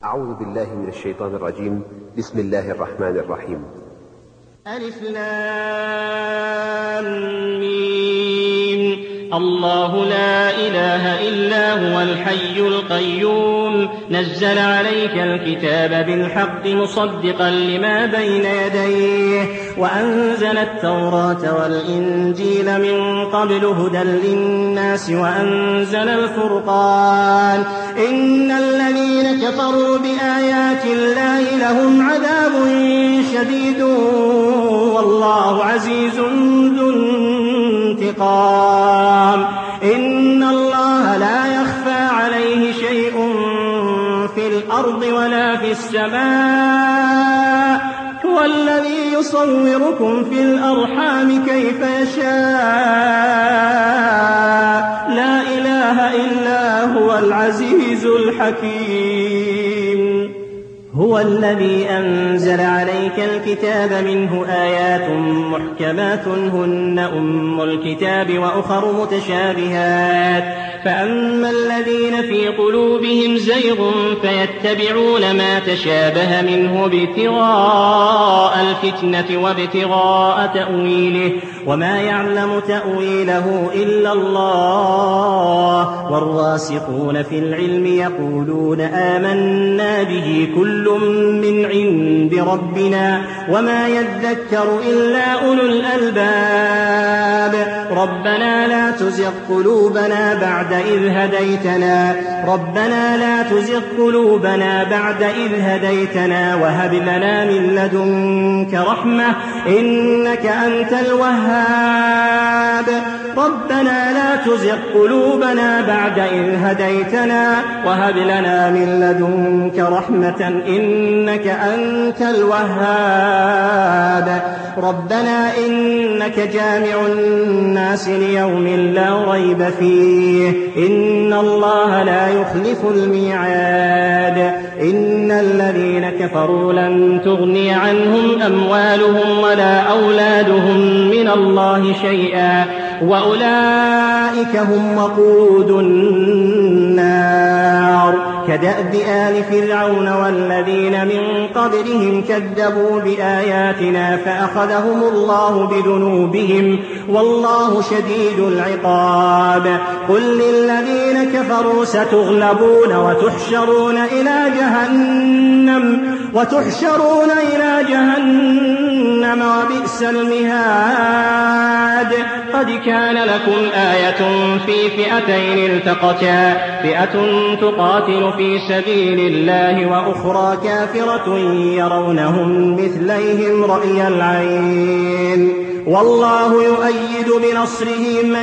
أعوذ بالله من الشيطان الرجيم. بسم الله الرحمن الرحيم. ألف لام ميم. الله لا إله إلا هو الحي القيوم نزل عليك الكتاب بالحق مصدقا لما بين يديه وأنزل التوراة والإنجيل من قبل هدى للناس وأنزل الفرقان إن الذين كفروا بآيات الله لهم عذاب شديد والله عزيز ذو انتقام. إن الله لا يخفى عليه شيء في الأرض ولا في السماء هو الذي يصوركم في الأرحام كيف يشاء لا إله إلا هو العزيز الحكيم. هو الذي أنزل عليك الكتاب منه آيات محكمات هن أم الكتاب وأخر متشابهات فأما الذين في قلوبهم زيغ فيتبعون ما تشابه منه ابتغاء الفتنة وابتغاء تأويله وما يعلم تأويله إلا الله والراسخون في العلم يقولون آمنا به كل من عند ربنا وما يذكر إلا أولو الألباب. ربنا لا تزغ قلوبنا بعد إذ هديتنا وهب لنا من لدنك رحمة إنك أنت الوهاب. ربنا لا تزغ قلوبنا بعد إذ هديتنا وهب لنا من لدنك رحمة إنك أنت الوهاب. ربنا إنك جامع الناس ليوم لا ريب فيه إن الله لا يخلف الميعاد. إن الذين كفروا لن تغني عنهم أموالهم ولا أولادهم من الله شيئا وأولئك هم وقود النار. كدأب آل فرعون والذين من قبلهم كذبوا بآياتنا فأخذهم الله بذنوبهم والله شديد العقاب. قل للذين كفروا ستغلبون وتحشرون إلى جهنم وبئس المهاد. قد كان لكم آية في فئتين التقتا فئة تقاتل في سبيل الله وأخرى كافرة يرونهم مثليهم رأي العين والله يؤيد بنصره من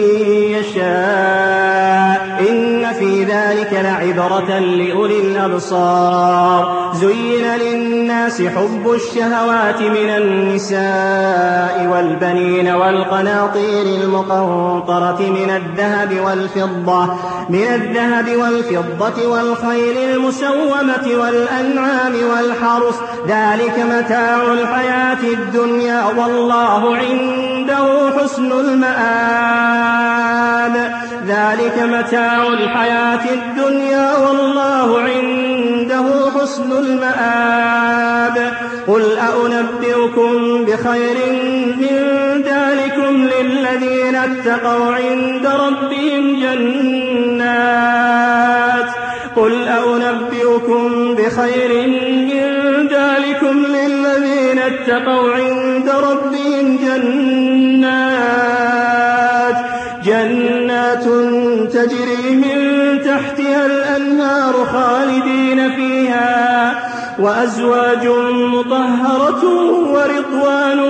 يشاء إن في ذلك لعبرة لأولي الأبصار. زين للناس حب الشهوات من النساء والبنين والقناطير المقنطرة من الذهب والفضة والخيل المسومة والأنعام والحرث ذلك متاع الحياة الدنيا والله عنده حسن المآب. قل أنبئكم بخير من ذلكم للذين اتقوا عند ربهم جنات تجري من تحتها الأنهار خالدين فيها وأزواج مطهرة ورضوان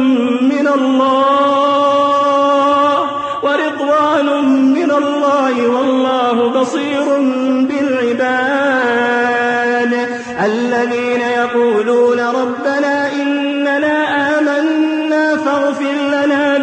من الله والله بصير بالعباد. الذين يقولون ربنا إننا آمنا فاغفر لنا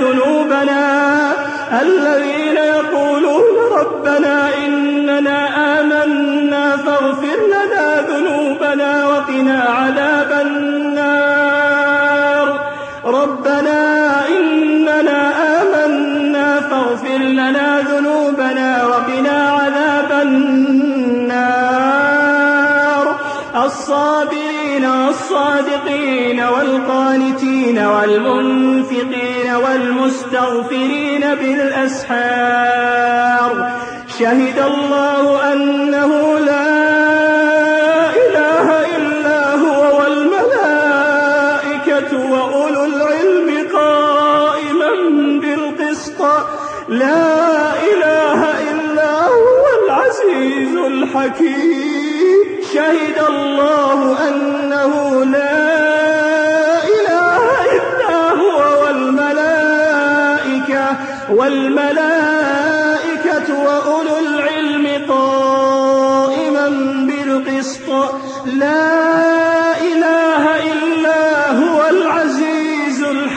ذنوبنا وقنا عذاب النار. ربنا إننا آمنا فاغفر لنا ذنوبنا وقنا عذاب النار. الصابرين والصادقين والقانتين والمنفقين والمستغفرين بالأسحار شهد الله أنه لا إله إلا هو والملائكة وأولو العلم قائما بالقسط لا إله إلا هو العزيز الحكيم شهد الله أنه لا إله إلا هو والملائكة وأولو العلم قائما بالقسط لا إله إلا هو العزيز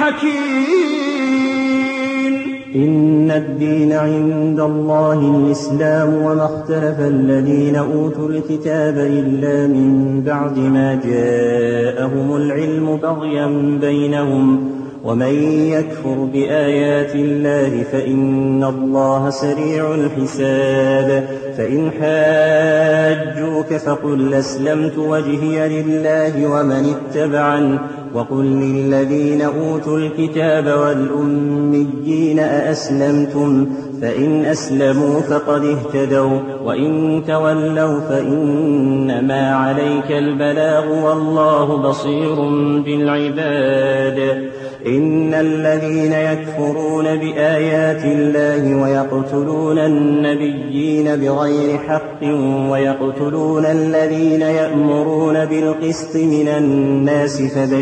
الحكيم إن الدين عند الله الإسلام وما اختلف الذين أوتوا الكتاب إلا من بعد ما جاءهم العلم بغيا بينهم ومن يكفر بآيات الله فإن الله سريع الحساب فإن حاجوك فقل أسلمت وجهي لله ومن اتبعني وقل للذين أوتوا الكتاب والأميين أأسلمتم فإن أسلموا فقد اهتدوا وإن تولوا فإنما عليك البلاغ والله بصير بالعباد إن الذين يكفرون بآيات الله ويقتلون النبيين بغير حق ويقتلون الذين يأمرون بالقسط من الناس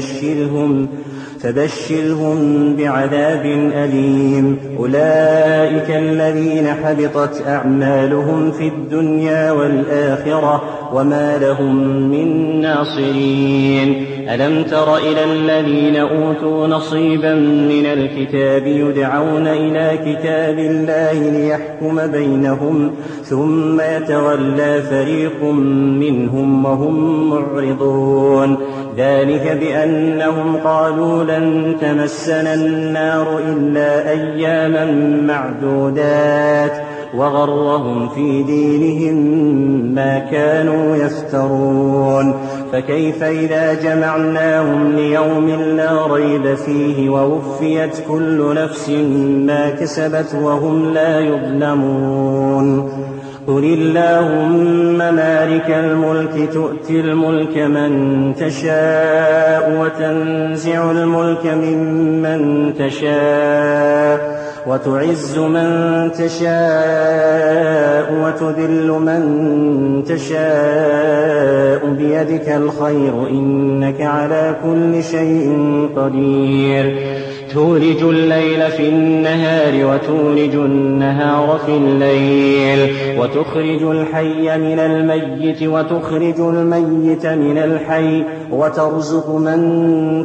فبشرهم بعذاب أليم أولئك الذين حبطت أعمالهم في الدنيا والآخرة وما لهم من ناصرين ألم تر إلى الذين أوتوا نصيبا من الكتاب يدعون إلى كتاب الله ليحكم بينهم ثم يتولى فريق منهم وهم معرضون ذلك بأنهم قالوا لن تمسنا النار إلا أياما معدودات وغرهم في دينهم ما كانوا يفترون فكيف إذا جمعناهم ليوم لا ريب فيه ووفيت كل نفس ما كسبت وهم لا يظلمون قل اللهم مالك الملك تؤتي الملك من تشاء وتنزع الملك ممن تشاء وتعز من تشاء وتذل من تشاء بيدك الخير إنك على كل شيء قدير تولج الليل في النهار وتولج النهار في الليل وتخرج الحي من الميت وتخرج الميت من الحي وترزق من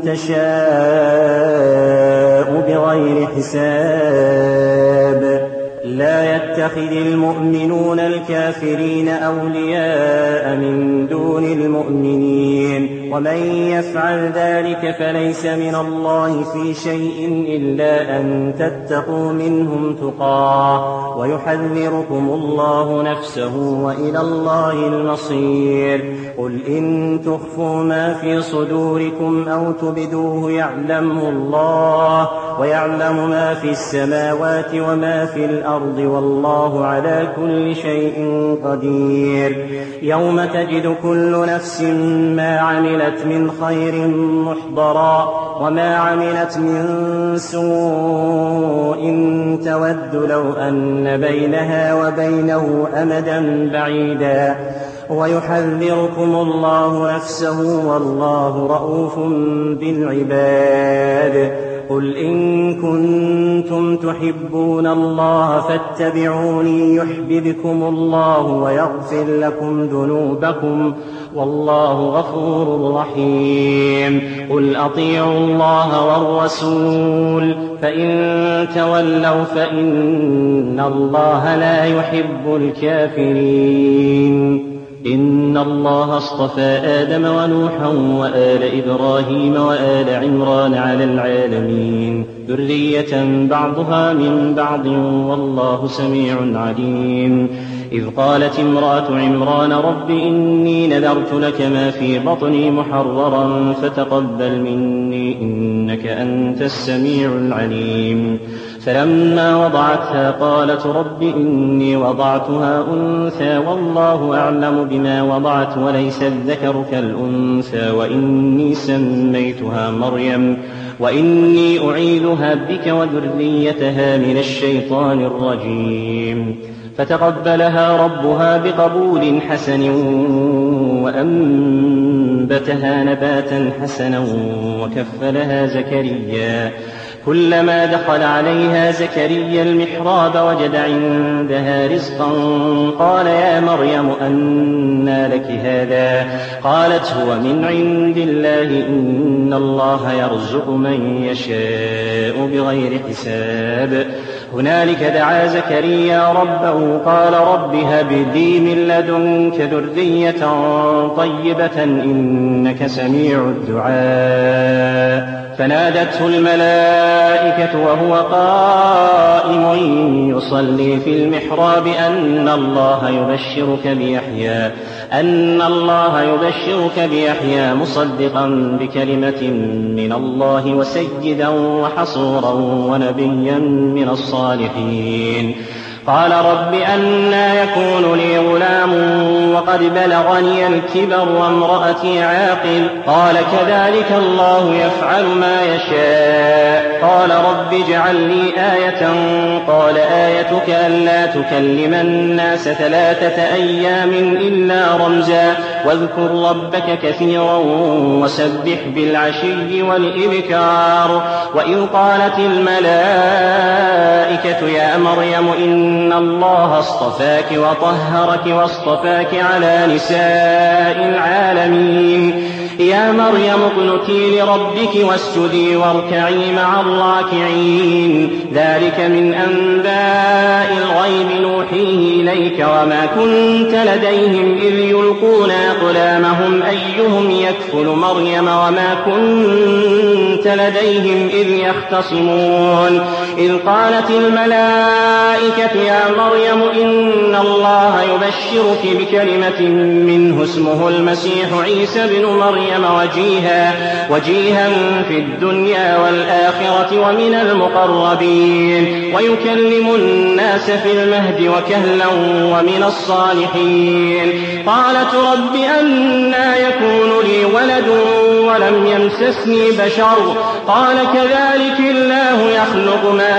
تشاء بغير حساب لا يتخذ المؤمنون الكافرين أولياء من دون المؤمنين ومن يفعل ذلك فليس من الله في شيء إلا أن تتقوا منهم تقاه ويحذركم الله نفسه وإلى الله المصير قل إن تخفوا ما في صدوركم أو تبدوه يعلمه الله ويعلم ما في السماوات وما في الأرض والله على كل شيء قدير يوم تجد كل نفس ما عملت من خير محضرا وما عملت من سوء تود لو أن بينها وبينه أمدا بعيدا ويحذركم الله نفسه والله رءوف بالعباد قل إن كنتم تحبون الله فاتبعوني يحببكم الله ويغفر لكم ذنوبكم والله غفور رحيم قل أطيعوا الله والرسول فإن تولوا فإن الله لا يحب الكافرين إن الله اصطفى آدم ونوحا وآل إبراهيم وآل عمران على العالمين ذرية بعضها من بعض والله سميع عليم إذ قالت امرأة عمران رب إني نذرت لك ما في بطني محررا فتقبل مني إنك أنت السميع العليم. فلما وضعتها قالت رب إني وضعتها أنثى والله أعلم بما وضعت وليس الذكر كالأنثى وإني سميتها مريم وإني أعيذها بك وذريتها من الشيطان الرجيم. فتقبلها ربها بقبول حسن وأنبتها نباتا حسنا وكفلها زكريا. كلما دخل عليها زكريا المحراب وجد عندها رزقا قال يا مريم أنى لك هذا؟ قالت هو من عند الله إن الله يرزق من يشاء بغير حساب. هنالك دعا زكريا ربه قال رب هب لي من لدنك ذرية طيبة إنك سميع الدعاء. فنادته الملائكة وهو قائم يصلي في المحراب أن الله يبشرك بيحيى مصدقا بكلمة من الله وسيدا وحصورا ونبيا من الصالحين. قال رب أنى يكون لي غلام وقد بلغني الكبر وامرأتي عاقر؟ قال كذلك الله يفعل ما يشاء. قال رب اجعل لي آية. قال آيتك ألا تكلم الناس 3 أيام إلا رمزا واذكر ربك كثيرا وسبح بالعشي والإبكار. وإذ قالت الملائكة يا مريم إن الله اصطفاك وطهرك واصطفاك على نساء العالمين. يا مريم اقنتي لربك واسجدي واركعي مع الراكعين. ذلك من أنباء الغيب نوحيه إليك وما كنت لديهم إذ يلقون أقلامهم أيهم يكفل مريم وما كنت لديهم إذ يختصمون. إذ قالت الملائكة يا مريم إن الله يبشرك بكلمة منه اسمه المسيح عيسى بن مريم وجيها في الدنيا والآخرة ومن المقربين ويكلم الناس في المهد وكهلا ومن الصالحين. قالت رب أنى يكون لي ولد ولم يمسسني بشر؟ قال كذلك الله يخلق ما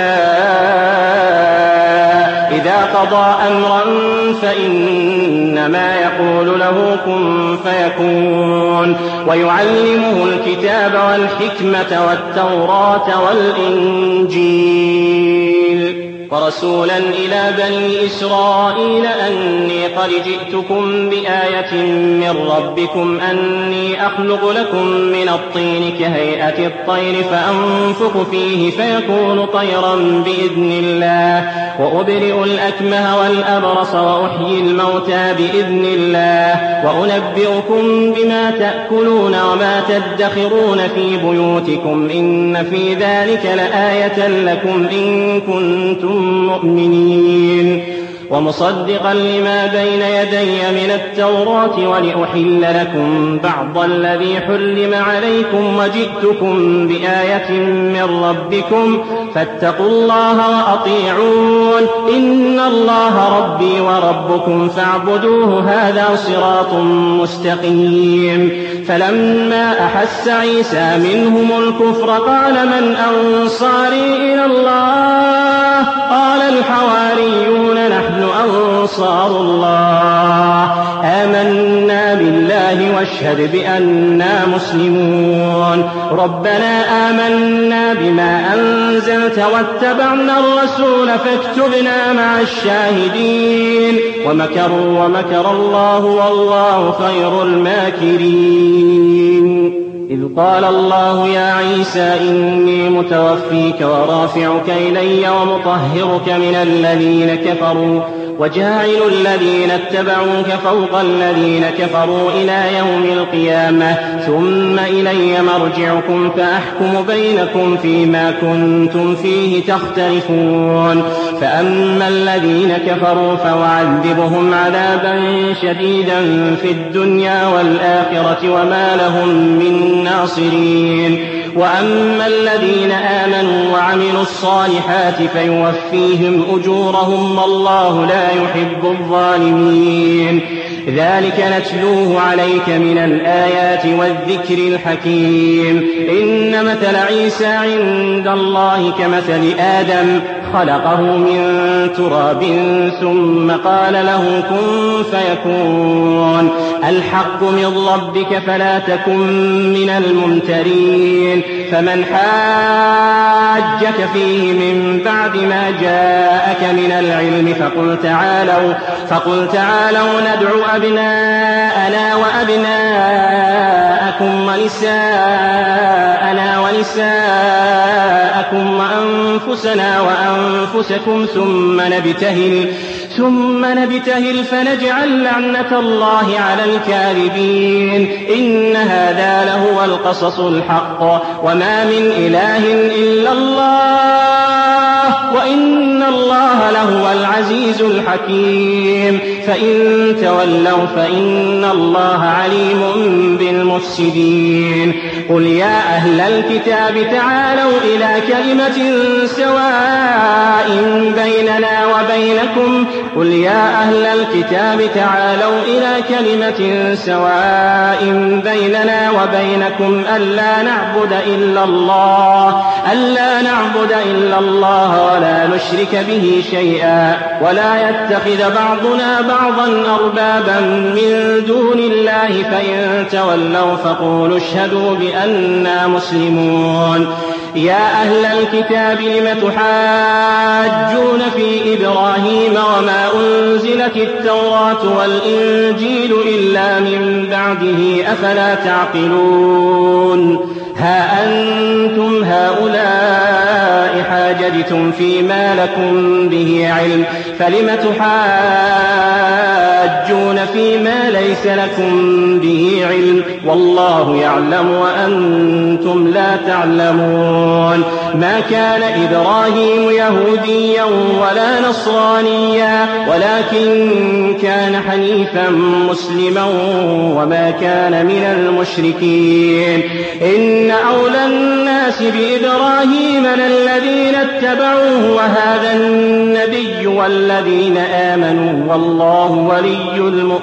يشاء إذا قضى أمرا فإنما يقول له كن فيكون. ويعلمه الكتاب والحكمة والتوراة والإنجيل ورسولا إلى بني إسرائيل أني قد جئتكم بآية من ربكم أني أخلق لكم من الطين كهيئة الطير فأنفخ فيه فيكون طيرا بإذن الله وأبرئ الأكمه والأبرص وأحيي الموتى بإذن الله وأنبئكم بما تأكلون وما تدخرون في بيوتكم إن في ذلك لآية لكم إن كنتم مؤمنين. ومصدقا لما بين يدي من التوراة ولأحل لكم بعض الذي حرم عليكم وجئتكم بآية من ربكم فاتقوا الله وأطيعون إن الله ربي وربكم فاعبدوه هذا صراط مستقيم. فلما أحس عيسى منهم الكفر قال من أنصاري إلى الله؟ قال الحواريون نحن أنصار الله آمنا بالله واشهد بأننا مسلمون. ربنا آمنا بما أنزلت واتبعنا الرسول فاكتبنا مع الشاهدين. ومكروا ومكر الله والله خير الماكرين. إذ قال الله يا عيسى إني متوفيك ورافعك إلي ومطهرك من الذين كفروا وجاعل الذين اتبعوك فوق الذين كفروا إلى يوم القيامة ثم إلي مرجعكم فأحكم بينكم فيما كنتم فيه تختلفون فأما الذين كفروا فأعذبهم عذابا شديدا في الدنيا والآخرة وما لهم من ناصرين وأما الذين آمنوا وعملوا الصالحات فيوفيهم أجورهم والله لا يحب الظالمين ذلك نتلوه عليك من الآيات والذكر الحكيم إن مثل عيسى عند الله كمثل آدم خلقه من تراب ثم قال له كن فيكون الحق من ربك فلا تكن من الممترين فمن حاجك فيه من بعد ما جاءك من العلم فقل تعالوا ندعو أبناءنا وأبناءكم ونساءنا ونساءكم وأنفسنا وأنفسكم ثم نبتهل فنجعل لعنة الله على الكاذبين إن هذا لهو القصص الحق وما من إله إلا الله وإن الله لهو العزيز الحكيم فإن تولوا فإن الله عليم بالمفسدين قل يا أهل الكتاب تعالوا إلى كلمة سواء بيننا وبينكم قل يا أهل الكتاب تعالوا إلى كلمة سواء بيننا وبينكم ألا نعبد إلا الله ولا نشرك به شيئا ولا يتخذ بعضنا بعضا أربابا من دون الله فإن تولوا فقولوا اشهدوا بأننا مسلمون يا أهل الكتاب لم تحاجون في إبراهيم وما أنزلت التوراة والإنجيل إلا من بعده أفلا تعقلون ها أنتم هؤلاء حاججتم فيما لكم به علم فلم تحاجون فيما ليس لكم به علم والله يعلم وأنتم لا تعلمون ما كان إبراهيم يهوديا ولا نصرانيا ولكن كان حنيفا مسلما وما كان من المشركين إن أولى الناس بإبراهيم للذين اتبعوه وهذا النبي والذين آمنوا والله ولي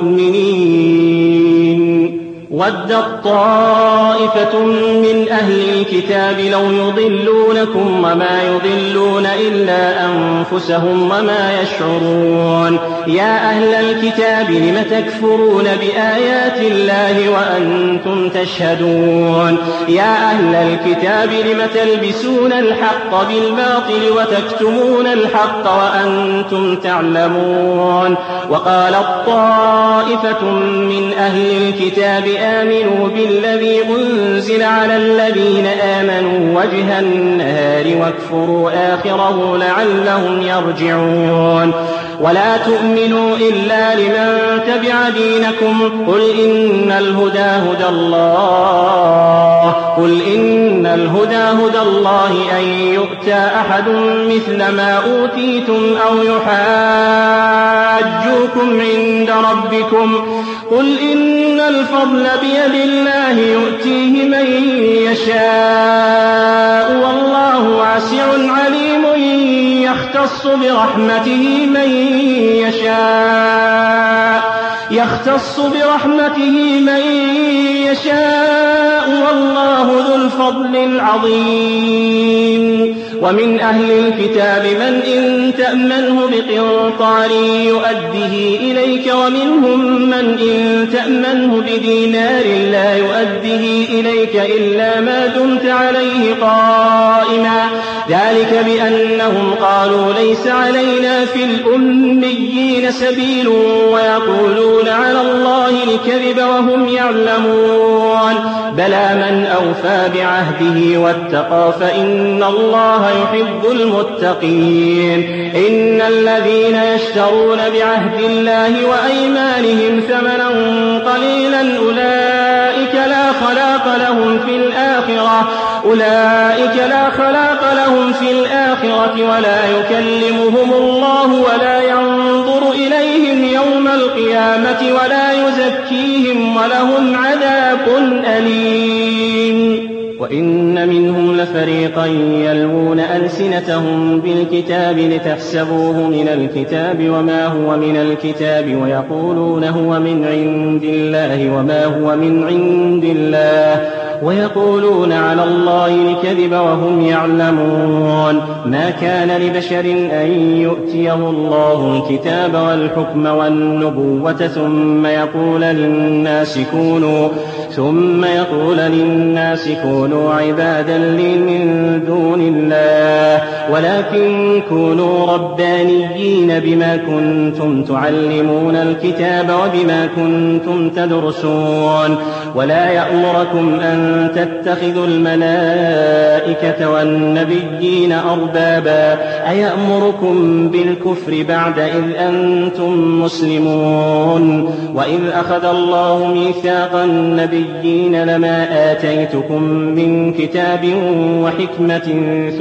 المؤمنين ودت طائفة من أهل الكتاب لو يضلونكم وما يضلون إلا أنفسهم وما يشعرون يا أهل الكتاب لم تكفرون بآيات الله وأنتم تشهدون يا أهل الكتاب لم تلبسون الحق بالباطل وتكتمون الحق وأنتم تعلمون وقالت طائفة من أهل الكتاب آمنوا بالذي أنزل على الذين آمنوا وجه النهار واكفروا آخره لعلهم يرجعون ولا تؤمنوا إلا لمن تبع دينكم قل إن الهدى هدى الله أن يؤتى أحد مثل ما أوتيتم أو يحاجوكم عند ربكم قل إن الفضل بيد الله يؤتيه من يشاء والله واسع عليم يختص برحمته من يشاء والله ذو الفضل العظيم ومن أهل الكتاب من إن تأمنه بقنطار يؤده إليك ومنهم من إن تأمنه بدينار لا يؤده إليك إلا ما دمت عليه قائما ذلك بأنهم قالوا ليس علينا في الأميين سبيل ويقولون على الله الكذب وهم يعلمون بلى من أوفى بعهده واتقى فإن الله يحب المتقين إن الذين يشترون بعهد الله وأيمانهم ثمنا قليلا أولئك لا خلاق لهم في الآخرة ولا يكلمهم الله ولا ينظر إليهم يوم القيامة ولا يزكيهم ولهم عذاب أليم وإن منهم لفريقا يلوون ألسنتهم بالكتاب لتحسبوه من الكتاب وما هو من الكتاب ويقولون هو من عند الله وما هو من عند الله ويقولون على الله الكذب وهم يعلمون ما كان لبشر أن يؤتيه الله الكتاب والحكم والنبوة ثم يقول للناس كونوا عبادا لي من دون الله ولكن كونوا ربانيين بما كنتم تعلمون الكتاب وبما كنتم تدرسون ولا يأمركم أن تتخذوا الملائكة والنبيين أربابا أيأمركم بالكفر بعد إذ أنتم مسلمون وإذ أخذ الله ميثاق النبيين لما آتيتكم من كتاب وحكمة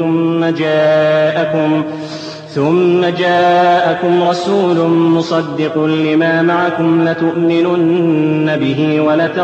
ثم جاءكم رسول مصدق لما معكم لتؤمنن به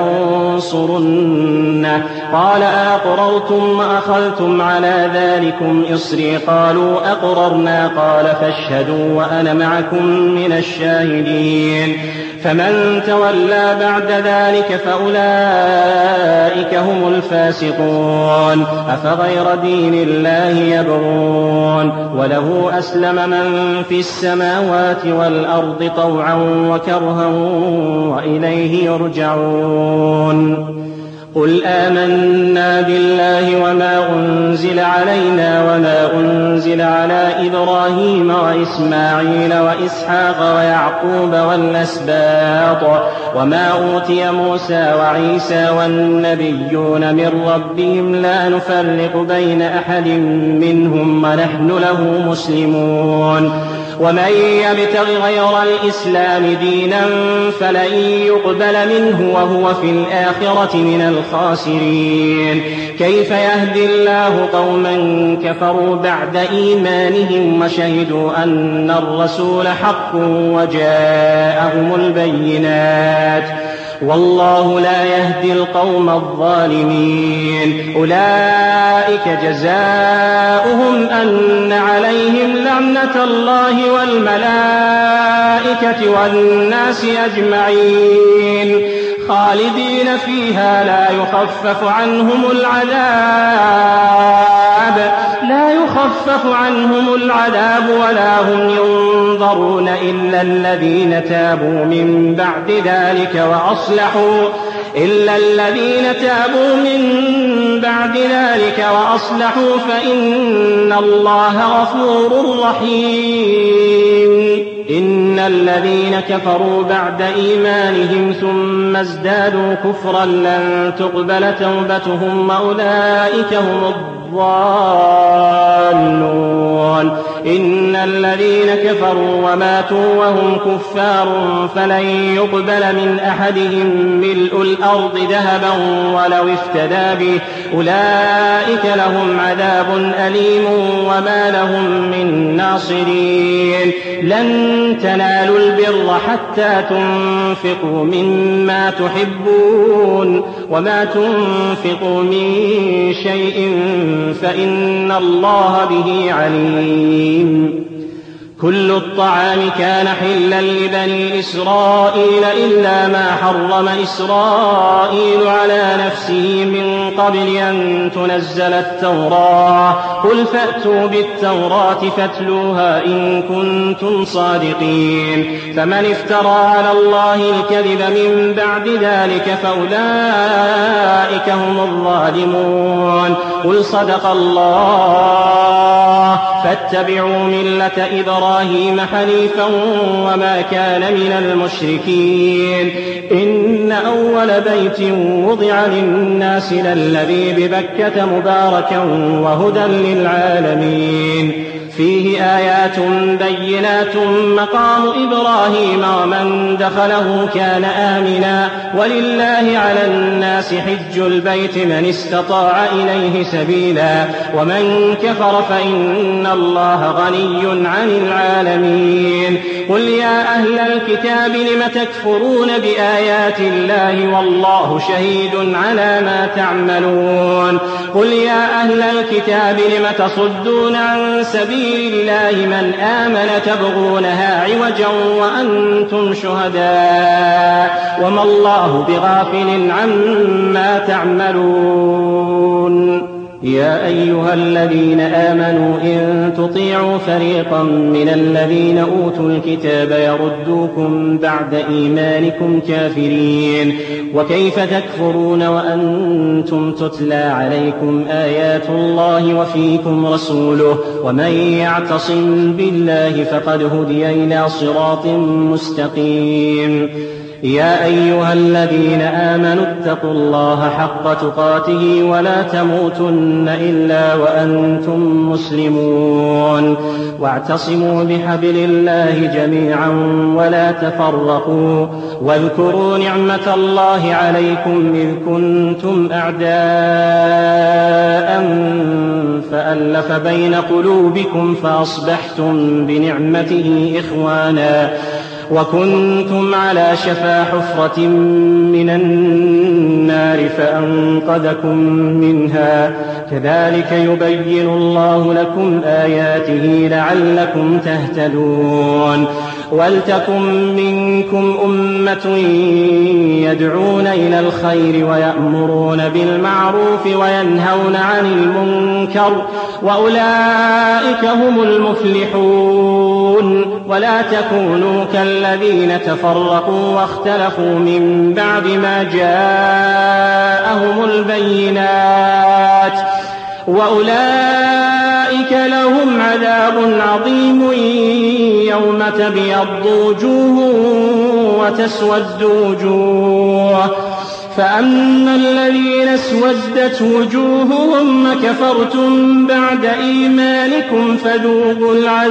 ولتنصرنه قال أقررتم وأخذتم على ذلكم إصري قالوا أقررنا قال فاشهدوا وأنا معكم من الشاهدين فمن تولى بعد ذلك فأولئك هم الفاسقون أفغير دين الله يبغون وله أسلم من في السماوات والأرض طوعا وكرها وإليه يرجعون قل آمنا بالله وما أنزل علينا وما أنزل على إبراهيم وإسماعيل وإسحاق ويعقوب والأسباط وما أوتي موسى وعيسى والنبيون من ربهم لا نفرق بين أحد منهم ونحن له مسلمون ومن يبتغ غير الإسلام دينا فلن يقبل منه وهو في الآخرة من الخاسرين كيف يهدي الله قوما كفروا بعد إيمانهم وشهدوا أن الرسول حق وجاءهم البينات والله لا يهدي القوم الظالمين أولئك جزاؤهم أن عليهم لعنة الله والملائكة والناس أجمعين خالدين فيها لا يخفف عنهم العذاب ولا هم ينظرون إلا الذين تابوا من بعد ذلك وأصلحوا فإن الله غفور رحيم إن الذين كفروا بعد إيمانهم ثم ازدادوا كفرا لن تقبل توبتهم وأولئك هم الضالون إن الذين كفروا وماتوا وهم كفار فلن يقبل من أحدهم ملء الأرض ذهبا ولو افتدى به أولئك لهم عذاب أليم وما لهم من ناصرين لن تنالوا البر حتى تنفقوا مما تحبون وما تنفقوا من شيء فإن الله به عليم كل الطعام كان حلا لبني إسرائيل إلا ما حرم إسرائيل على نفسه من قبل أن تنزل التوراة قل فأتوا بالتوراة فاتلوها إن كنتم صادقين فمن افترى على الله الكذب من بعد ذلك فأولئك هم الظالمون قل صدق الله فاتبعوا ملة إبراهيم حنيفا وما كان من المشركين إن أول بيت وضع للناس للذي ببكة مباركا وهدى للعالمين فيه آيات بينات مقام إبراهيم ومن دخله كان آمنا ولله على الناس حج البيت من استطاع إليه سبيلا ومن كفر فإن الله غني عن العالمين قل يا أهل الكتاب لم تكفرون بآيات الله والله شهيد على ما تعملون قل يا أهل الكتاب لم تصدون عن سبيل الله من آمن تبغونها عوجا وأنتم شهداء وما الله بغافل عما تعملون يا أيها الذين آمنوا إن تطيعوا فريقا من الذين أوتوا الكتاب يردوكم بعد إيمانكم كافرين وكيف تكفرون وأنتم تتلى عليكم آيات الله وفيكم رسوله ومن يعتصم بالله فقد هدي إلى صراط مستقيم يا أيها الذين آمنوا اتقوا الله حق تقاته ولا تموتن إلا وأنتم مسلمون واعتصموا بحبل الله جميعا ولا تفرقوا واذكروا نعمة الله عليكم إذ كنتم أعداء فألف بين قلوبكم فأصبحتم بنعمته إخوانا وكنتم على شفا حفرة من النار فأنقذكم منها كذلك يبين الله لكم آياته لعلكم تهتدون ولتكن منكم أمة يدعون إلى الخير ويأمرون بالمعروف وينهون عن المنكر وأولئك هم المفلحون ولا تكونوا كالذين تفرقوا واختلفوا من بعد ما جاءهم البينات وأولئك لهم عذاب عظيم يوم تبيض وجوه وتسود وجوه فأما الذين اسودت وجوههم كفرتم بعد إيمانكم فذوقوا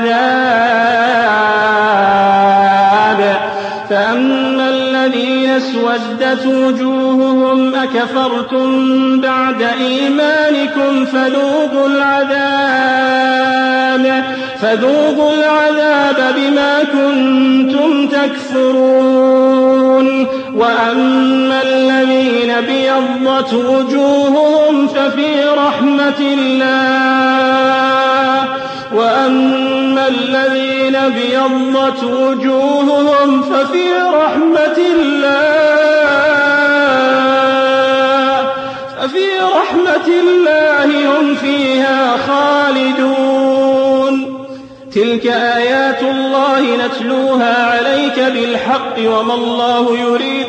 العذاب فأما الذين اسودت وجوههم أكفرتم بعد إيمانكم فذوقوا العذاب بما كنتم تكفرون وأما الذين ابيضت وجوههم ففي رحمة الله وأما الذين ابيضت وجوههم ففي رحمة الله هم فيها خالدون تلك آيات الله نتلوها عليك بالحق وما الله يريد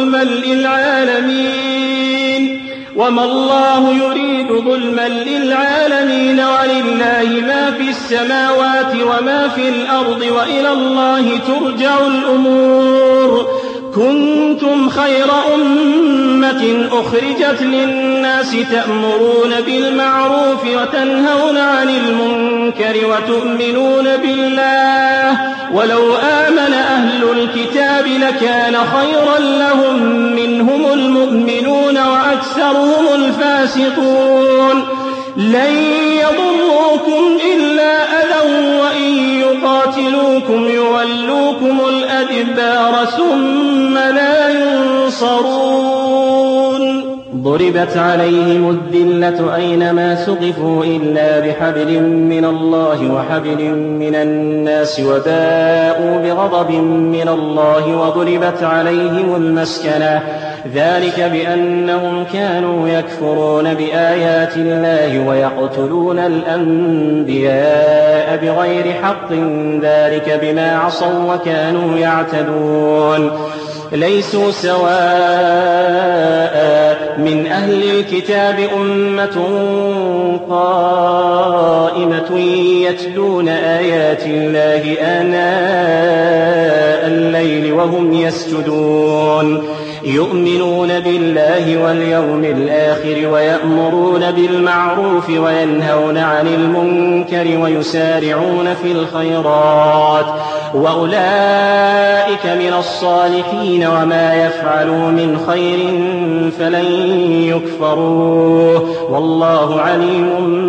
ظلما للعالمين ولله ما في السماوات وما في الأرض وإلى الله ترجع الأمور كنتم خير أمة أخرجت للناس تأمرون بالمعروف وتنهون عن المنكر وتؤمنون بالله ولو آمن أهل الكتاب لكان خيرا لهم منهم المؤمنون وأكثرهم الفاسقون لن يضروكم إلا أذى وإن يقاتلوكم يولوكم الأدبار ثم لا ينصرون ضربت عليهم الذلة أينما ثقفوا إلا بحبل من الله وحبل من الناس وباءوا بغضب من الله وضربت عليهم المسكنة ذلك بأنهم كانوا يكفرون بآيات الله ويقتلون الأنبياء بغير حق ذلك بما عصوا وكانوا يعتدون ليسوا سواء من أهل الكتاب أمة قائمة يتلون آيات الله آناء الليل وهم يسجدون يؤمنون بالله واليوم الآخر ويأمرون بالمعروف وينهون عن المنكر ويسارعون في الخيرات وأولئك من الصالحين وما يفعلوا من خير فلن يكفروه والله عليم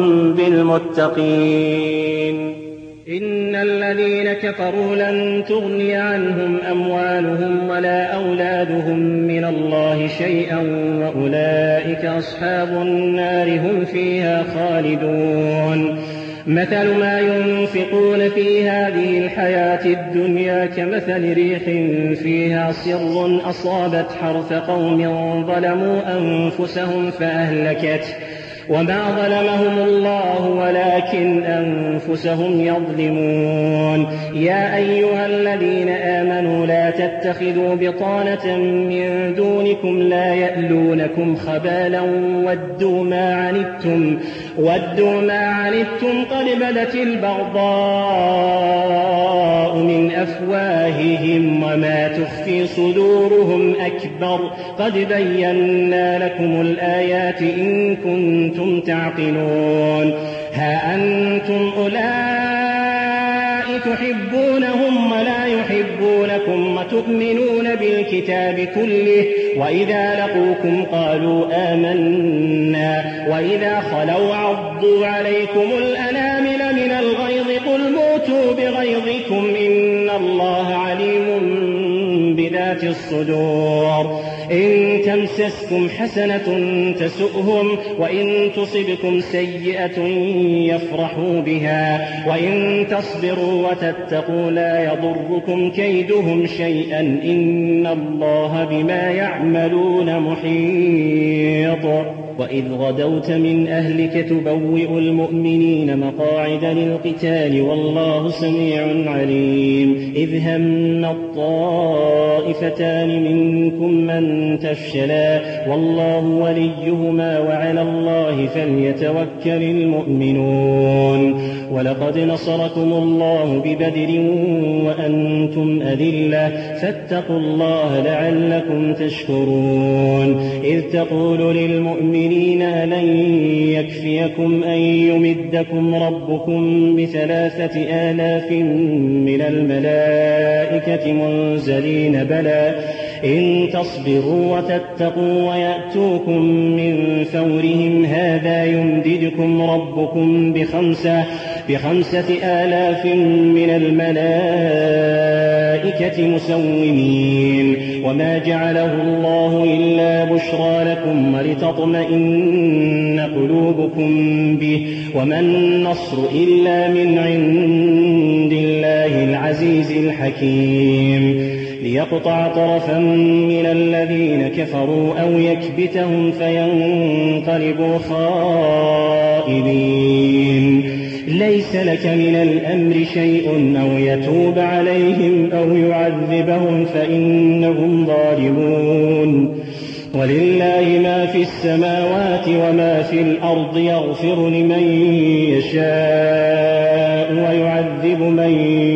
بالمتقين إن الذين كفروا لن تغني عنهم أموالهم ولا أولادهم من الله شيئا وأولئك أصحاب النار هم فيها خالدون مثل ما ينفقون في هذه الحياة الدنيا كمثل ريح فيها صر أصابت حرث قوم ظلموا أنفسهم فأهلكته وما ظلمهم الله ولكن أنفسهم يظلمون يا أيها الذين آمنوا لا تتخذوا بطانة من دونكم لا يألونكم خبالا ودوا ما عنتم قد بدت البغضاء من أفواههم وما تخفي صدورهم أكبر قد بينا لكم الآيات إن كنتم تعقلون ها أنتم أولئك تحبونهم ولا يحبونكم وتؤمنون بالكتاب كله وإذا لقوكم قالوا آمنا وإذا خلوا عضوا عليكم الأنامل من الغيظ قل موتوا بغيظكم إن الله عليم بذات الصدور إن تمسسكم حسنة تسؤهم وإن تصبكم سيئة يفرحوا بها وإن تصبروا وتتقوا لا يضركم كيدهم شيئا إن الله بما يعملون محيط وإذ غدوت من أهلك تبوئ المؤمنين مقاعد للقتال والله سميع عليم إذ هم الطائفتان منكم من تفشلا والله وليهما وعلى الله فليتوكل المؤمنون ولقد نصركم الله ببدر وأنتم أذلة فاتقوا الله لعلكم تشكرون إذ تقول للمؤمنين لن يكفيكم أن يمدكم ربكم ب3,000 من الملائكة منزلين بلى إن تصبروا وتتقوا ويأتوكم من فورهم هذا يمددكم ربكم ب5,000 من الملائكة مسومين وما جعله الله إلا بشرى لكم ولتطمئن قلوبكم به وما النصر إلا من عند الله العزيز الحكيم ليقطع طرفا من الذين كفروا أو يكبتهم فينقلبوا خائبين ليس لك من الأمر شيء أو يتوب عليهم أو يعذبهم فإنهم ظالمون ولله ما في السماوات وما في الأرض يغفر لمن يشاء ويعذب من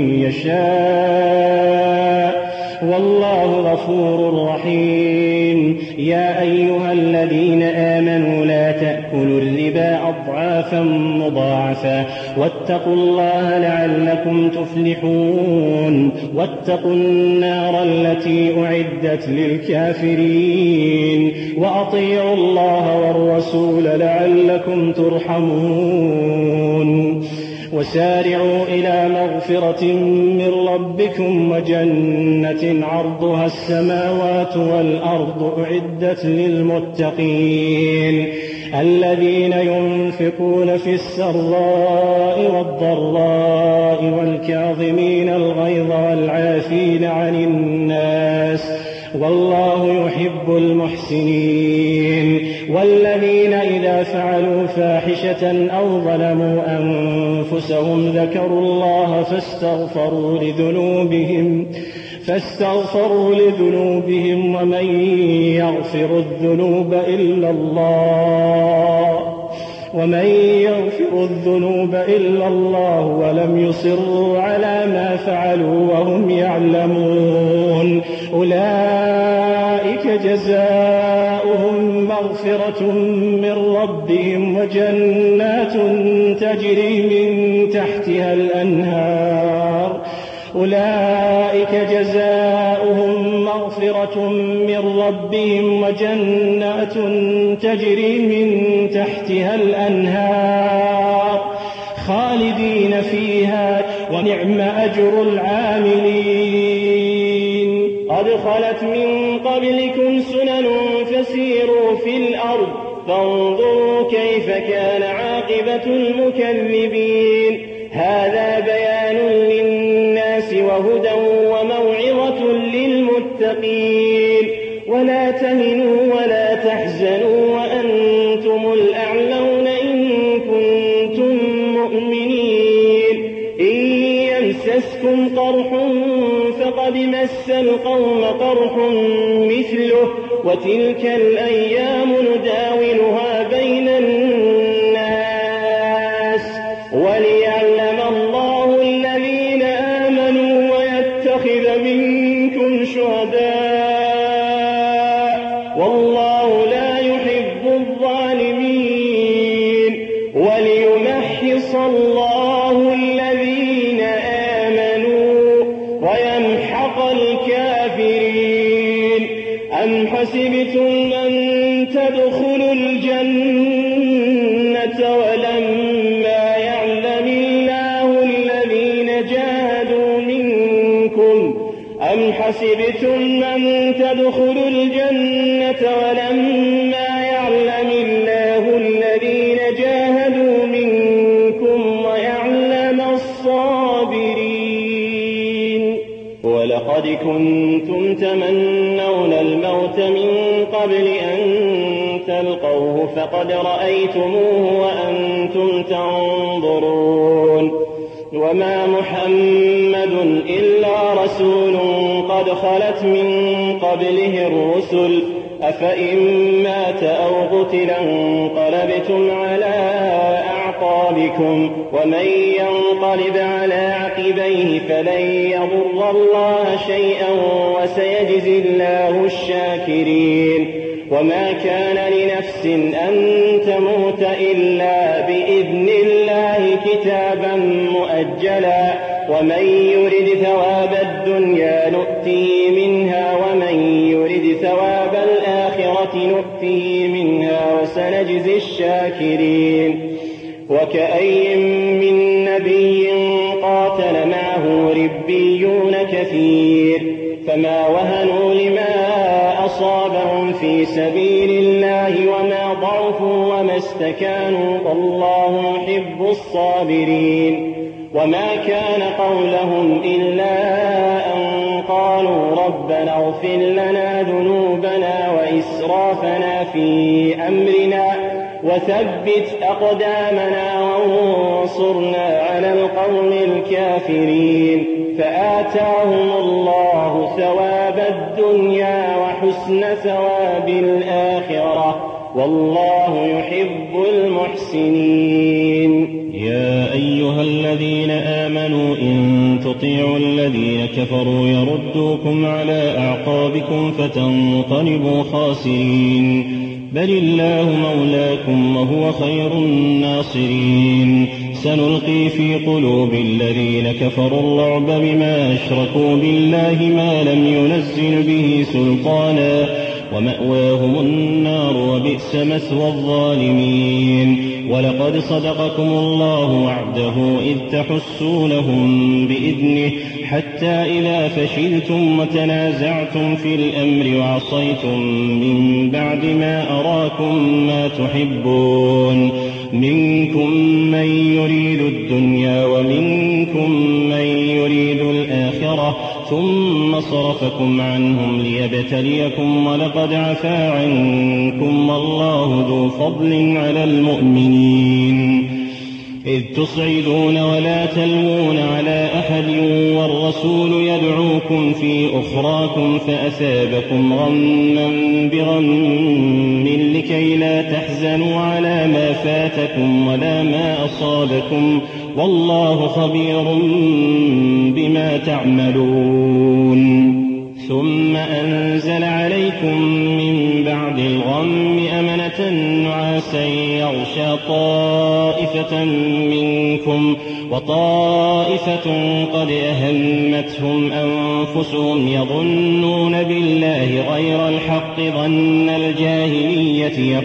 يشاء والله غفور رحيم يا أيها الذين آمنوا لا تأكلوا الربا أضعافا مضاعفة واتقوا الله لعلكم تفلحون واتقوا النار التي أعدت للكافرين وأطيعوا الله والرسول لعلكم ترحمون وسارعوا إلى مغفرة من ربكم وجنة عرضها السماوات والأرض أعدت للمتقين الذين ينفقون في السراء والضراء والكاظمين الغيظ والعافين عن الناس والله يحب يحب المحسنين. والذين إذا فعلوا فاحشة أو ظلموا أنفسهم ذكروا الله فاستغفروا لذنوبهم ومن يغفر الذنوب إلا الله ولم يصروا على ما فعلوا وهم يعلمون أولئك جزاؤهم مغفرة من ربهم وجنات تجري من تحتها الأنهار خالدين فيها ونعم أجر العاملين. قد خلت من قبلكم سنن فسيروا في الأرض فانظروا كيف كان عاقبة المكذبين. هذا بيان للناس وهدى وموعظة للمتقين. ولا تهنوا ولا تحزنوا وأنتم الأعلون إن كنتم مؤمنين. إن يمسسكم قرح فقد مس القوم قرح مثله وتلك الأيام نداولها بين الناس وليعلم الله الذين آمنوا ويتخذ منكم شهداء والله لا يحب الظالمين وليمحص الله الذين آمنوا ويمحق الكافرين. أم حسبتم أن تدخلوا الجنة ولما يعلم الله الذين جاهدوا منكم ويعلم الصابرين. ولقد كنتم تمنون الموت من قبل أن تلقوه فقد رأيتموه وأنتم تنظرون. وما محمد إلا رسول قد خلت من قبله الرسل أفإن مات أو قتل انقلبتم على أعقابكم ومن ينقلب على عقبيه فلن يضر الله شيئا وسيجزي الله الشاكرين. وما كان لنفس أن تموت إلا بإذن الله كتابا مؤجلا ومن يرد ثواب الدنيا نؤته منها ومن يرد ثواب الآخرة نؤته منها وسنجزي الشاكرين. وكأي من نبي قاتل معه ربيون كثير فما وهنوا لما أصابهم في سبيل الله وما ضعفوا وما استكانوا والله يحب الصابرين. وما كان قولهم إلا أن قالوا ربنا اغفر لنا ذنوبنا وإسرافنا في أمرنا وثبت أقدامنا وانصرنا على القوم الكافرين. فآتاهم الله ثواب الدنيا وحسن ثواب الآخرة والله يحب المحسنين. يا أيها الذين آمنوا إن تطيعوا الذين كفروا يردوكم على أعقابكم فتنقلبوا خاسرين بل الله مولاكم وهو خير الناصرين. سنلقي في قلوب الذين كفروا الرعب بما أشركوا بالله ما لم ينزل به سلطانا ومأواهم النار وبئس مثوى الظالمين. ولقد صدقكم الله وعده إذ تحسونهم بإذنه حتى إذا فشلتم وتنازعتم في الأمر وعصيتم من بعد ما أراكم ما تحبون منكم من يريد الدنيا ومنكم من يريد الآخرة ثم صرفكم عنهم ليبتليكم ولقد عفا عنكم والله ذو فضل على المؤمنين إذ تصعدون ولا تلوون على أحد والرسول يدعوكم في أخراكم فأثابكم غما بغم لكي لا تحزنوا على ما فاتكم ولا ما أصابكم والله خبير بما تعملون ثم أنزل عليكم من بعد الغم أمنة نعاسا يغشى طائفة منكم وطائفة قد أهمتهم أنفسهم يظنون بالله غير الحق ظن الجاهلية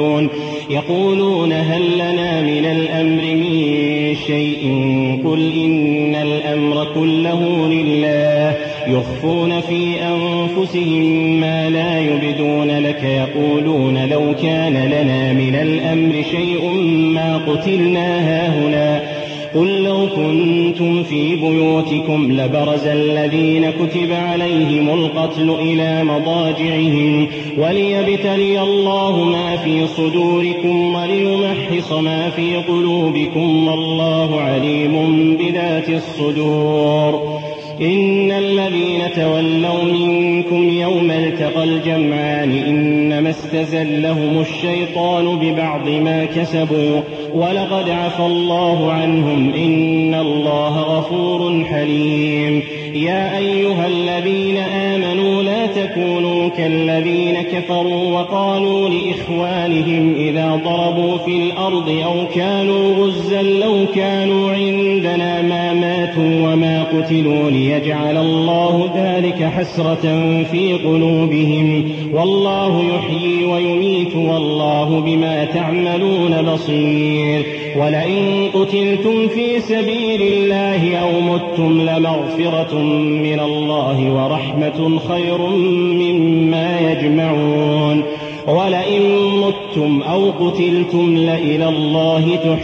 يقولون هل لنا من الأمر من شيء قل إن الأمر كله لله يخفون في أنفسهم ما لا يبدون لك يقولون لو كان لنا من الأمر شيء ما قتلنا هاهنا قل لو كنتم في بيوتكم لبرز الذين كتب عليهم القتل إلى مضاجعهم وليبتلي الله ما في صدوركم وليمحص ما في قلوبكم والله عليم بذات الصدور إن الذين تولوا منكم يوم التقى الجمعان إنما استزلهم الشيطان ببعض ما كسبوا ولقد عفى الله عنهم إن الله غفور حليم يا أيها الذين آمنوا لا تكونوا كالذين كفروا وقالوا لإخوانهم إذا ضربوا في الأرض أو كانوا غزا لو كانوا عندنا ما ماتوا وما قتلوا ليجعل الله ذلك حسرة في قلوبهم والله يحيي ويميت والله بما تعملون بصير ولئن قتلتم في سبيل الله أو متم لمغفرة من الله ورحمة خير مما يجمعون ولئن متم أو قتلتم لإلى الله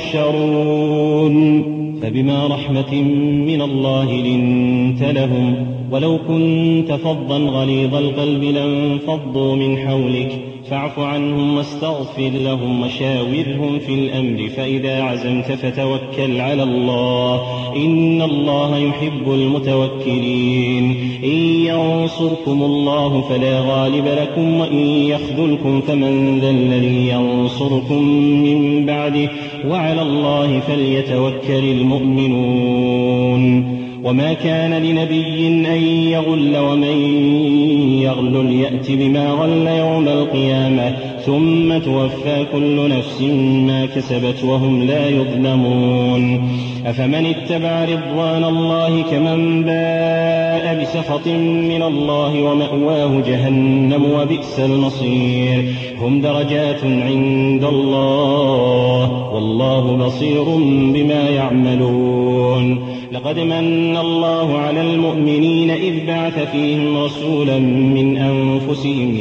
تحشرون فبما رحمة من الله لنت لهم ولو كنت فظا غليظ القلب لانفضوا من حولك فاعف عنهم واستغفر لهم وشاورهم في الأمر فإذا عزمت فتوكل على الله إن الله يحب المتوكلين إن ينصركم الله فلا غالب لكم وإن يخذلكم فمن ذا الذي ينصركم من بعده وعلى الله فليتوكل المؤمنون وما كان لنبي أن يغل ومن يغل يأت بما غل يوم القيامة ثم توفى كل نفس ما كسبت وهم لا يظلمون أفمن اتبع رضوان الله كمن باء بسخط من الله ومأواه جهنم وبئس المصير هم درجات عند الله والله بصير بما يعملون لقد من الله على المؤمنين إذ بعث فيهم رسولا من أنفسهم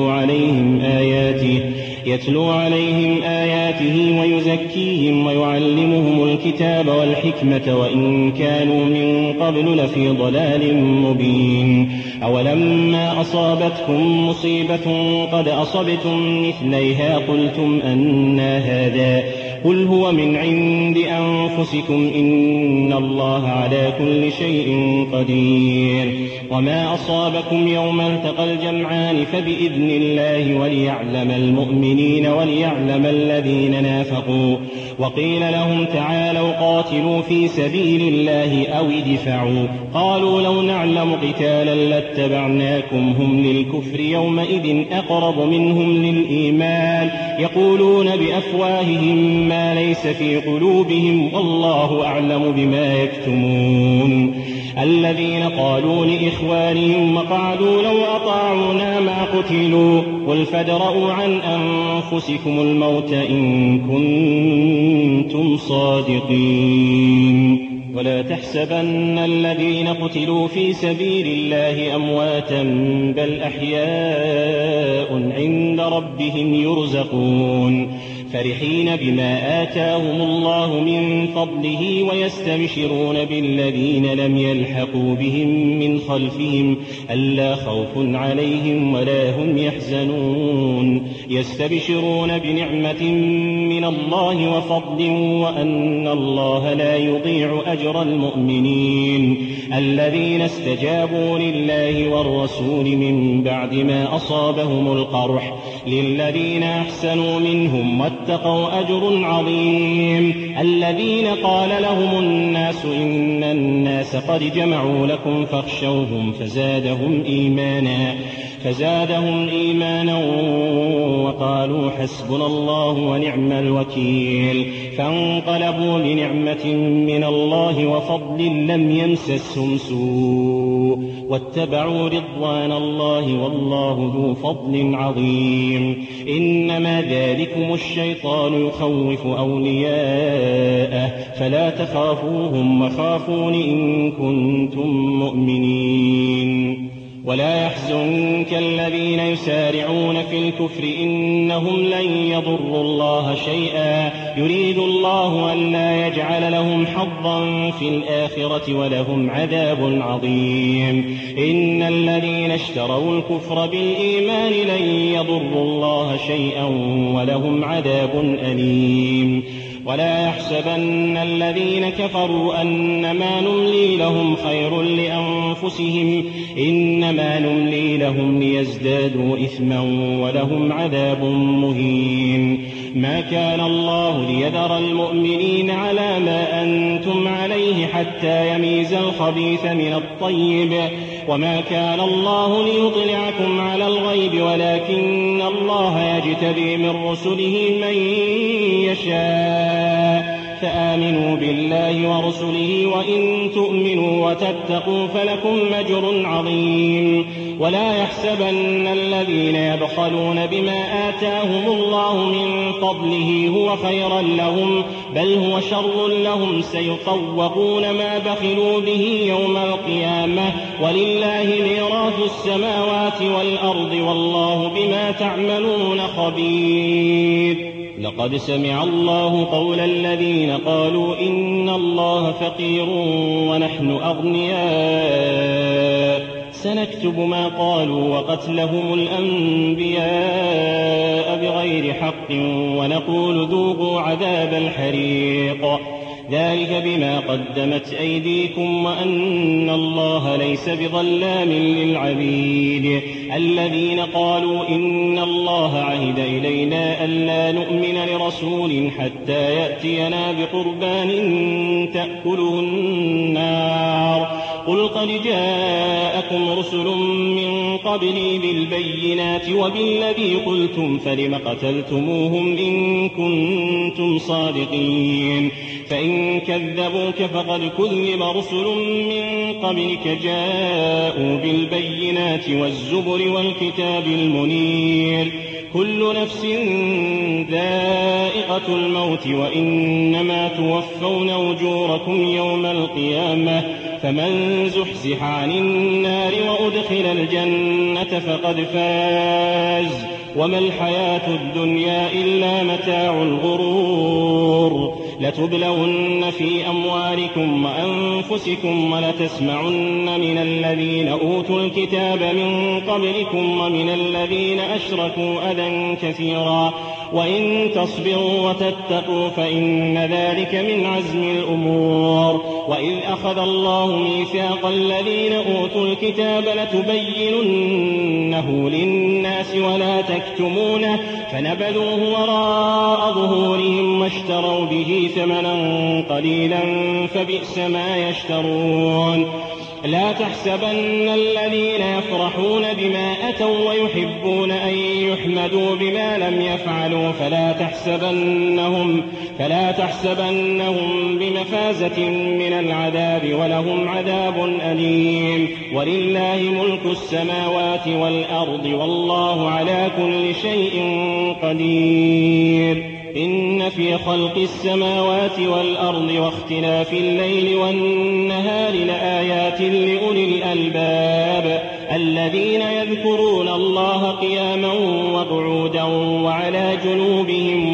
يتلو عليهم آياته ويزكيهم ويعلمهم الكتاب والحكمة وإن كانوا من قبل لفي ضلال مبين أولما أصابتكم مصيبة قد أصبتم مثليها قلتم أنى هذا قل هو من عند أنفسكم إن الله على كل شيء قدير وما أصابكم يوم التقى الجمعان فبإذن الله وليعلم المؤمنين وليعلم الذين نافقوا وقيل لهم تعالوا قاتلوا في سبيل الله أو ادفعوا قالوا لو نعلم قتالا لاتبعناكم هم للكفر يومئذ أقرب منهم للإيمان يقولون بأفواههم ما ليس في قلوبهم والله أعلم بما يكتمون الذين قالوا لإخوانهم وقعدوا لو أطاعونا ما قتلوا قل فادرءوا عن أنفسكم الموت إن كنتم صادقين ولا تحسبن الذين قتلوا في سبيل الله أمواتا بل أحياء عند ربهم يرزقون فرحين بما آتاهم الله من فضله ويستبشرون بالذين لم يلحقوا بهم من خلفهم ألا خوف عليهم ولا هم يحزنون يستبشرون بنعمة من الله وفضل وأن الله لا يضيع أجر المؤمنين الذين استجابوا لله والرسول من بعد ما أصابهم القرح للذين أحسنوا منهم واتقوا أجر عظيم الذين قال لهم الناس إن الناس قد جمعوا لكم فاخشوهم فزادهم إيمانا وقالوا حسبنا الله ونعم الوكيل فانقلبوا بنعمة من الله وفضل لم يمسسهم سوء واتبعوا رضوان الله والله ذو فضل عظيم إنما ذلكم الشيطان يخوف أولياءه فلا تخافوهم وخافون إن كنتم مؤمنين ولا يحزنك الذين يسارعون في الكفر إنهم لن يضروا الله شيئا يريد الله أن لا يجعل لهم حظا في الآخرة ولهم عذاب عظيم إن الذين اشتروا الكفر بالإيمان لن يضروا الله شيئا ولهم عذاب أليم ولا يحسبن الذين كفروا أنما نملي لهم خير لأنفسهم إنما نملي لهم ليزدادوا إثما ولهم عذاب مهين ما كان الله ليذر المؤمنين على ما أنتم عليه حتى يميز الخبيث من الطيب وما كان الله ليطلعكم على الغيب ولكن الله يجتبي من رسله من يشاء فآمنوا بالله ورسله وإن تؤمنوا وتتقوا فلكم أجر عظيم ولا يحسبن الذين يبخلون بما آتاهم الله من فضله هو خيرا لهم بل هو شر لهم سيطوقون ما بخلوا به يوم القيامة ولله ميراث السماوات والأرض والله بما تعملون خبير لقد سمع الله قول الذين قالوا إن الله فقير ونحن أغنياء سنكتب ما قالوا وقتلهم الأنبياء بغير حق ونقول ذوقوا عذاب الحريق ذلك بما قدمت أيديكم وأن الله ليس بظلام للعبيد الذين قالوا إن الله عهد إلينا ألا نؤمن لرسول حتى يأتينا بقربان تأكله النار قل قد جاءكم رسل من قبلي بالبينات وبالذي قلتم فلم قتلتموهم إن كنتم صادقين فإن كذبوك فقد كذب رسل من قبلك جاءوا بالبينات والزبر والكتاب المنير كل نفس ذائقة الموت وإنما توفون أجوركم يوم القيامة فمن زحزح عن النار وأدخل الجنة فقد فاز وما الحياة الدنيا إلا متاع الغرور لتبلون في أموالكم وأنفسكم ولتسمعن من الذين أوتوا الكتاب من قبلكم ومن الذين أشركوا أذى كثيرا وإن تصبروا وتتقوا فإن ذلك من عزم الأمور وإذ أخذ الله ميثاق الذين أوتوا الكتاب لتبيننه للناس ولا تكتمونه فنبذوه وراء ظهورهم واشتروا به ثمنا قليلا فبئس ما يشترون لا تحسبن الذين يفرحون بما أتوا ويحبون أن يحمدوا بما لم يفعلوا فلا تحسبنهم بمفازة من العذاب ولهم عذاب أليم ولله ملك السماوات والأرض والله على كل شيء قدير إن في خلق السماوات والأرض واختلاف الليل والنهار لآيات لأولي الألباب الذين يذكرون الله قياما وقعودا وعلى جنوبهم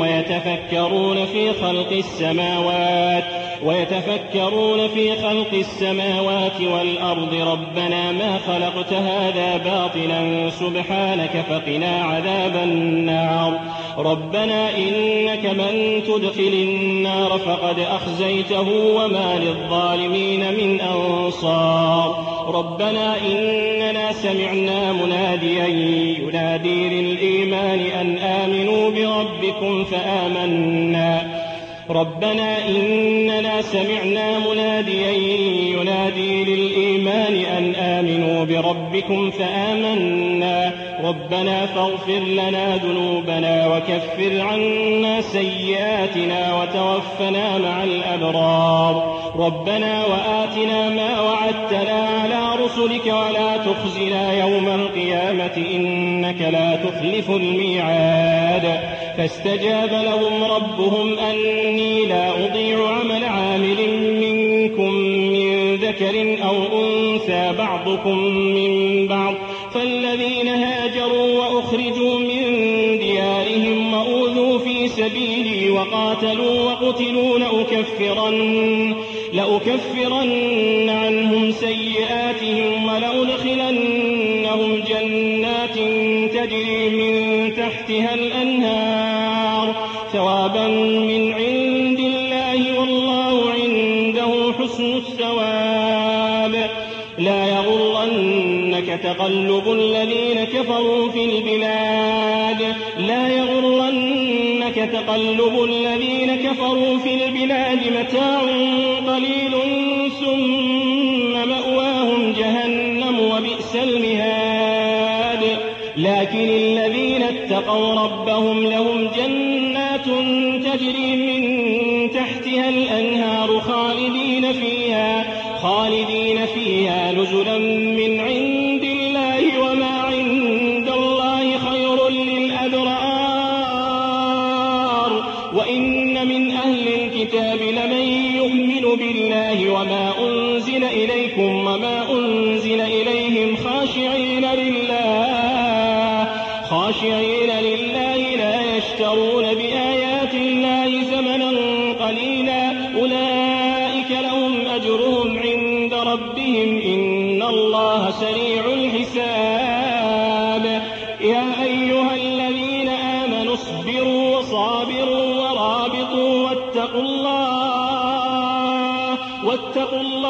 ويتفكرون في خلق السماوات والأرض ربنا ما خلقت هذا باطلا سبحانك فقنا عذاب النار ربنا إنك من تدخل النار فقد أخزيته وما للظالمين من أنصار ربنا إننا سمعنا مناديا ينادي للإيمان أن آمنوا بربكم فآمنا ربنا إننا سمعنا مناديا ينادي للإيمان أن آمنوا بربكم فآمنا ربنا فاغفر لنا ذنوبنا وكفر عنا سيئاتنا وتوفنا مع الأبرار ربنا وآتنا ما وعدتنا على رسلك ولا تخزنا يوم القيامة إنك لا تخلف الميعاد فاستجاب لهم ربهم أني لا أضيع عمل عامل منكم من ذكر أو أنثى بعضكم من بعض فالذين هاجروا وأخرجوا من ديارهم وأوذوا في سبيلي وقاتلوا وقتلوا لأكفرن عنهم سيئاتهم ولأدخلنهم جنات تجري من تحتها الأنهار ثوابا من عند الله والله عنده حسن الثواب لا يغرنك تقلب الذين كفروا في البلاد متاع قليل ثم مأواهم جهنم وبئس المهاد لكن الذين اتقوا ربهم لهم جنات تجري من تحتها الأنهار خالدين فيها نزلا من عند الله وما عند الله خير للأبرار وإن من أهل الكتاب لمن يؤمن بالله وما أنزل إليكم وما أنزل إليهم خاشعين لله لا يشترون بآيات الله ثمنا قليلا أولئك لهم أجرهم عند ربهم إن الله سريع الحساب يا أيها الذين آمنوا اصبروا وصابروا ورابطوا واتقوا الله